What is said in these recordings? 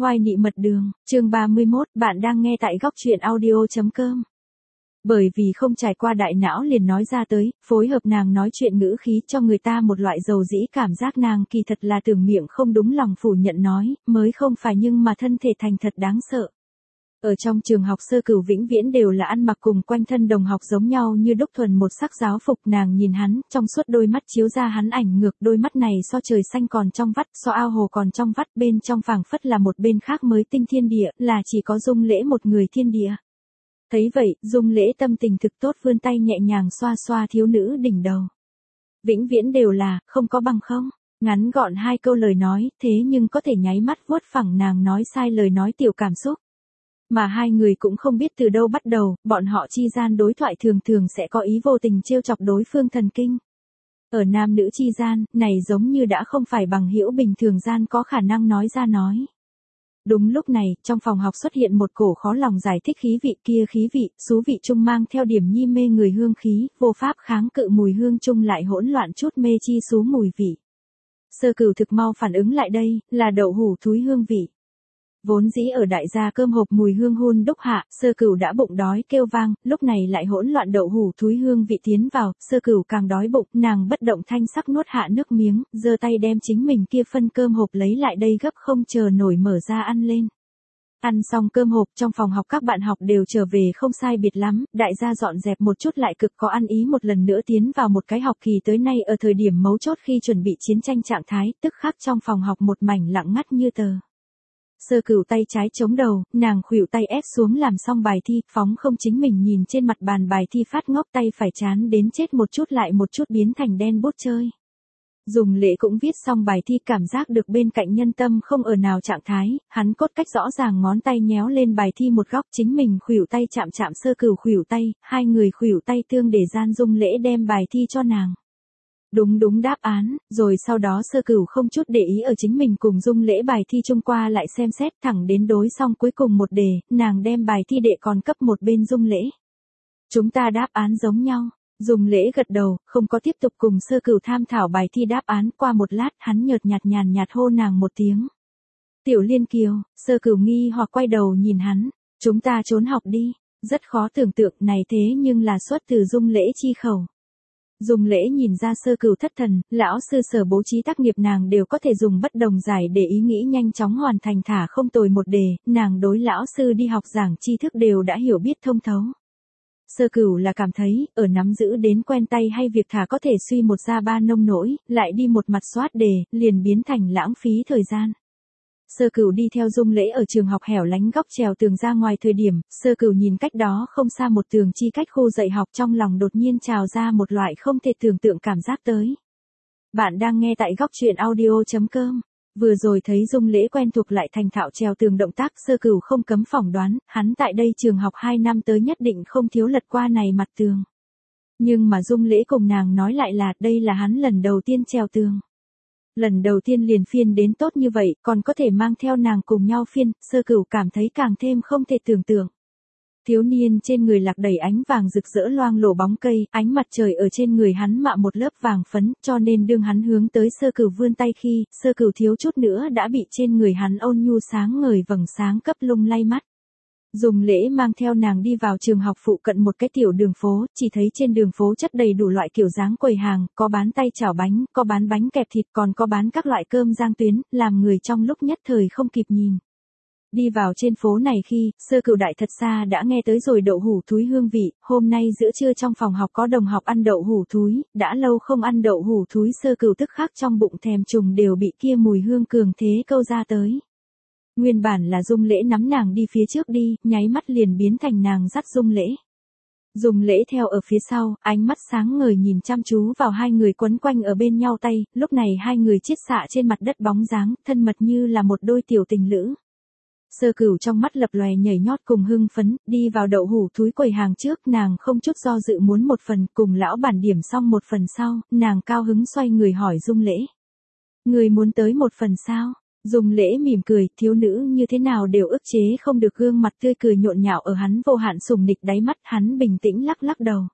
Hoài Nị Mật Đường, chương 31, bạn đang nghe tại góc truyện audio.com. Bởi vì không trải qua đại não liền nói ra tới, phối hợp nàng nói chuyện ngữ khí cho người ta một loại dầu dĩ cảm giác nàng kỳ thật là tưởng miệng không đúng lòng phủ nhận nói, mới không phải nhưng mà thân thể thành thật đáng sợ. Ở trong trường học Sơ Cửu vĩnh viễn đều là ăn mặc cùng quanh thân đồng học giống nhau như đúc thuần một sắc giáo phục, nàng nhìn hắn, trong suốt đôi mắt chiếu ra hắn ảnh ngược, đôi mắt này so trời xanh còn trong vắt, so ao hồ còn trong vắt, bên trong phảng phất là một bên khác mới tinh thiên địa, là chỉ có Dung Lễ một người thiên địa. Thấy vậy, Dung Lễ tâm tình thực tốt vươn tay nhẹ nhàng xoa xoa thiếu nữ đỉnh đầu. Vĩnh viễn đều là, không có bằng không. Ngắn gọn hai câu lời nói, thế nhưng có thể nháy mắt vuốt phẳng nàng nói sai lời nói tiểu cảm xúc. Mà hai người cũng không biết từ đâu bắt đầu, bọn họ chi gian đối thoại thường thường sẽ có ý vô tình trêu chọc đối phương thần kinh. Ở nam nữ chi gian, này giống như đã không phải bằng hữu bình thường gian có khả năng nói ra nói. Đúng lúc này, trong phòng học xuất hiện một cổ khó lòng giải thích khí vị, kia khí vị, xú vị chung mang theo điểm nhi mê người hương khí, vô pháp kháng cự mùi hương chung lại hỗn loạn chút mê chi xú mùi vị. Sơ Cửu thực mau phản ứng lại đây, là đậu hủ thúi hương vị. Vốn dĩ ở đại gia cơm hộp mùi hương hun đúc hạ, Sơ Cửu đã bụng đói kêu vang, lúc này lại hỗn loạn đậu hủ thúi hương vị tiến vào, Sơ Cửu càng đói bụng, nàng bất động thanh sắc nuốt hạ nước miếng, giơ tay đem chính mình kia phân cơm hộp lấy lại đây gấp không chờ nổi mở ra ăn lên. Ăn xong cơm hộp, trong phòng học các bạn học đều trở về không sai biệt lắm, đại gia dọn dẹp một chút lại cực có ăn ý một lần nữa tiến vào một cái học kỳ tới nay ở thời điểm mấu chốt khi chuẩn bị chiến tranh trạng thái, tức khắc trong phòng học một mảnh lặng ngắt như tờ. Sơ Cửu tay trái chống đầu, nàng khuỷu tay ép xuống làm xong bài thi, phóng không chính mình nhìn trên mặt bàn bài thi phát ngốc, tay phải chán đến chết một chút lại một chút biến thành đen bút chơi. Dung Lễ cũng viết xong bài thi, cảm giác được bên cạnh nhân tâm không ở nào trạng thái, hắn cốt cách rõ ràng ngón tay nhéo lên bài thi một góc, chính mình khuỷu tay chạm chạm Sơ Cửu khuỷu tay, hai người khuỷu tay tương để gian, Dung Lễ đem bài thi cho nàng. Đúng đáp án, rồi sau đó Sơ Cửu không chút để ý ở chính mình cùng Dung Lễ bài thi chung qua lại xem xét, thẳng đến đối xong cuối cùng một đề, nàng đem bài thi đệ còn cấp một bên Dung Lễ. Chúng ta đáp án giống nhau. Dung Lễ gật đầu, không có tiếp tục cùng Sơ Cửu tham thảo bài thi đáp án, qua một lát hắn nhàn nhạt hô nàng một tiếng. Tiểu Liên Kiều. Sơ Cửu nghi hoặc quay đầu nhìn hắn, chúng ta trốn học đi. Rất khó tưởng tượng này thế nhưng là xuất từ Dung Lễ chi khẩu. Dung Lễ nhìn ra Sơ Cửu thất thần, lão sư sở bố trí tác nghiệp nàng đều có thể dùng bất đồng giải để ý nghĩ nhanh chóng hoàn thành, thả không tồi một đề, nàng đối lão sư đi học giảng tri thức đều đã hiểu biết thông thấu. Sơ Cửu là cảm thấy, ở nắm giữ đến quen tay hay việc thả có thể suy một ra ba nông nỗi, lại đi một mặt soát đề, liền biến thành lãng phí thời gian. Sơ Cửu đi theo Dung Lễ ở trường học hẻo lánh góc trèo tường ra ngoài thời điểm, Sơ Cửu nhìn cách đó không xa một tường chi cách khu dạy học, trong lòng đột nhiên trào ra một loại không thể tưởng tượng cảm giác tới. Bạn đang nghe tại góc truyện audio.com. Vừa rồi thấy Dung Lễ quen thuộc lại thành thạo trèo tường động tác, Sơ Cửu không cấm phỏng đoán, hắn tại đây trường học 2 năm tới nhất định không thiếu lật qua này mặt tường. Nhưng mà Dung Lễ cùng nàng nói lại là đây là hắn lần đầu tiên trèo tường. Lần đầu tiên liền phiên đến tốt như vậy, còn có thể mang theo nàng cùng nhau phiên, Sơ Cửu cảm thấy càng thêm không thể tưởng tượng. Thiếu niên trên người lạc đầy ánh vàng rực rỡ loang lổ bóng cây, ánh mặt trời ở trên người hắn mạ một lớp vàng phấn, cho nên đương hắn hướng tới Sơ Cửu vươn tay khi, Sơ Cửu thiếu chút nữa đã bị trên người hắn ôn nhu sáng ngời vầng sáng cấp lung lay mắt. Dung Lễ mang theo nàng đi vào trường học phụ cận một cái tiểu đường phố, chỉ thấy trên đường phố chất đầy đủ loại kiểu dáng quầy hàng, có bán tay chảo bánh, có bán bánh kẹp thịt, còn có bán các loại cơm rang tuyến, làm người trong lúc nhất thời không kịp nhìn. Đi vào trên phố này khi, Sơ Cửu đại thật xa đã nghe tới rồi đậu hủ thúi hương vị, hôm nay giữa trưa trong phòng học có đồng học ăn đậu hủ thúi, đã lâu không ăn đậu hủ thúi, Sơ Cửu tức khắc trong bụng thèm trùng đều bị kia mùi hương cường thế câu ra tới. Nguyên bản là Dung Lễ nắm nàng đi phía trước đi, nháy mắt liền biến thành nàng dắt Dung Lễ. Dung Lễ theo ở phía sau, ánh mắt sáng ngời nhìn chăm chú vào hai người quấn quanh ở bên nhau tay, lúc này hai người chiết xạ trên mặt đất bóng dáng, thân mật như là một đôi tiểu tình lữ. Sơ Cửu trong mắt lập lòe nhảy nhót cùng hưng phấn, đi vào đậu hủ thúi quầy hàng trước, nàng không chút do dự muốn một phần, cùng lão bản điểm xong một phần sau, nàng cao hứng xoay người hỏi Dung Lễ. Người muốn tới một phần sao? Dung Lễ mỉm cười, thiếu nữ như thế nào đều ức chế không được gương mặt tươi cười nhộn nhạo ở hắn vô hạn sùng nịch đáy mắt, hắn bình tĩnh lắc lắc đầu.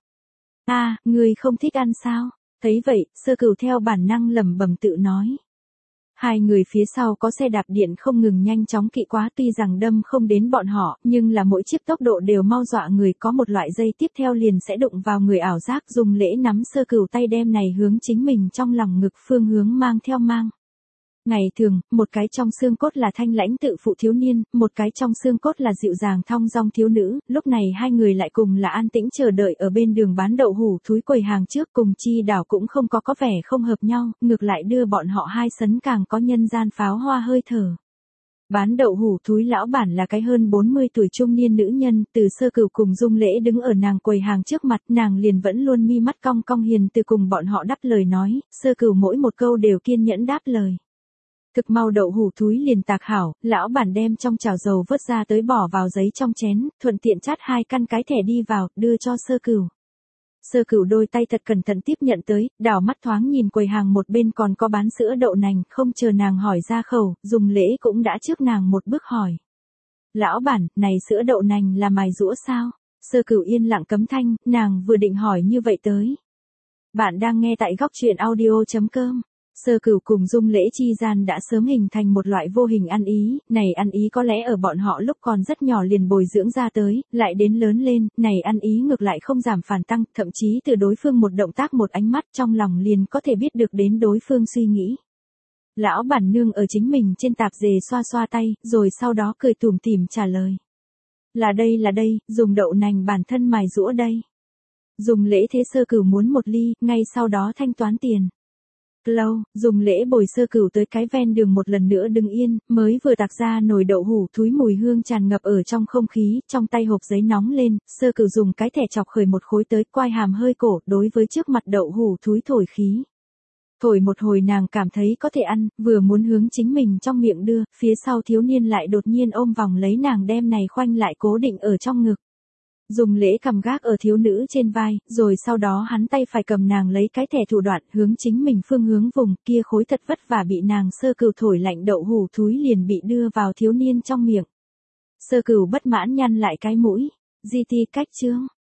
Người không thích ăn sao? Thấy vậy, Sơ Cửu theo bản năng lẩm bẩm tự nói. Hai người phía sau có xe đạp điện không ngừng nhanh chóng kỵ quá, tuy rằng đâm không đến bọn họ, nhưng là mỗi chiếc tốc độ đều mau dọa người, có một loại dây tiếp theo liền sẽ đụng vào người, ảo giác Dung Lễ nắm Sơ Cửu tay đem này hướng chính mình trong lòng ngực phương hướng mang theo mang. Ngày thường, một cái trong xương cốt là thanh lãnh tự phụ thiếu niên, một cái trong xương cốt là dịu dàng thong dong thiếu nữ, lúc này hai người lại cùng là an tĩnh chờ đợi ở bên đường bán đậu hủ thúi quầy hàng trước, cùng Chi Đảo cũng không có vẻ không hợp nhau, ngược lại đưa bọn họ hai sấn càng có nhân gian pháo hoa hơi thở. Bán đậu hủ thúi lão bản là cái hơn 40 tuổi trung niên nữ nhân, từ Sơ Cửu cùng Dung Lễ đứng ở nàng quầy hàng trước mặt, nàng liền vẫn luôn mi mắt cong cong hiền từ cùng bọn họ đáp lời nói, Sơ Cửu mỗi một câu đều kiên nhẫn đáp lời. Thực mau đậu hủ thúi liền tạc hảo, lão bản đem trong chảo dầu vớt ra tới bỏ vào giấy trong chén, thuận tiện chát hai căn cái thẻ đi vào, đưa cho Sơ Cửu. Sơ Cửu đôi tay thật cẩn thận tiếp nhận tới, đảo mắt thoáng nhìn quầy hàng một bên còn có bán sữa đậu nành, không chờ nàng hỏi ra khẩu, Dung Lễ cũng đã trước nàng một bước hỏi. Lão bản, này sữa đậu nành là mài giũa sao? Sơ Cửu yên lặng cấm thanh, nàng vừa định hỏi như vậy tới. Bạn đang nghe tại góc truyện audio.com. Sơ Cửu cùng Dung Lễ chi gian đã sớm hình thành một loại vô hình ăn ý, này ăn ý có lẽ ở bọn họ lúc còn rất nhỏ liền bồi dưỡng ra tới, lại đến lớn lên, này ăn ý ngược lại không giảm phản tăng, thậm chí từ đối phương một động tác một ánh mắt trong lòng liền có thể biết được đến đối phương suy nghĩ. Lão bản nương ở chính mình trên tạp dề xoa xoa tay, rồi sau đó cười tủm tỉm trả lời. Là đây, dùng đậu nành bản thân mài giũa đây. Dung Lễ thế Sơ Cửu muốn một ly, ngay sau đó thanh toán tiền. Lâu, Dung Lễ bồi Sơ Cửu tới cái ven đường một lần nữa đứng yên, mới vừa tạc ra nồi đậu hủ thúi mùi hương tràn ngập ở trong không khí, trong tay hộp giấy nóng lên, Sơ Cửu dùng cái thẻ chọc khởi một khối tới, quai hàm hơi cổ, đối với trước mặt đậu hủ thúi thổi khí. Thổi một hồi nàng cảm thấy có thể ăn, vừa muốn hướng chính mình trong miệng đưa, phía sau thiếu niên lại đột nhiên ôm vòng lấy nàng đem này khoanh lại cố định ở trong ngực. Dung Lễ cầm gác ở thiếu nữ trên vai, rồi sau đó hắn tay phải cầm nàng lấy cái thẻ thủ đoạn hướng chính mình phương hướng vùng kia khối thật vất vả bị nàng Sơ Cửu thổi lạnh đậu hủ thúi liền bị đưa vào thiếu niên trong miệng. Sơ Cửu bất mãn nhăn lại cái mũi. GT cách chương.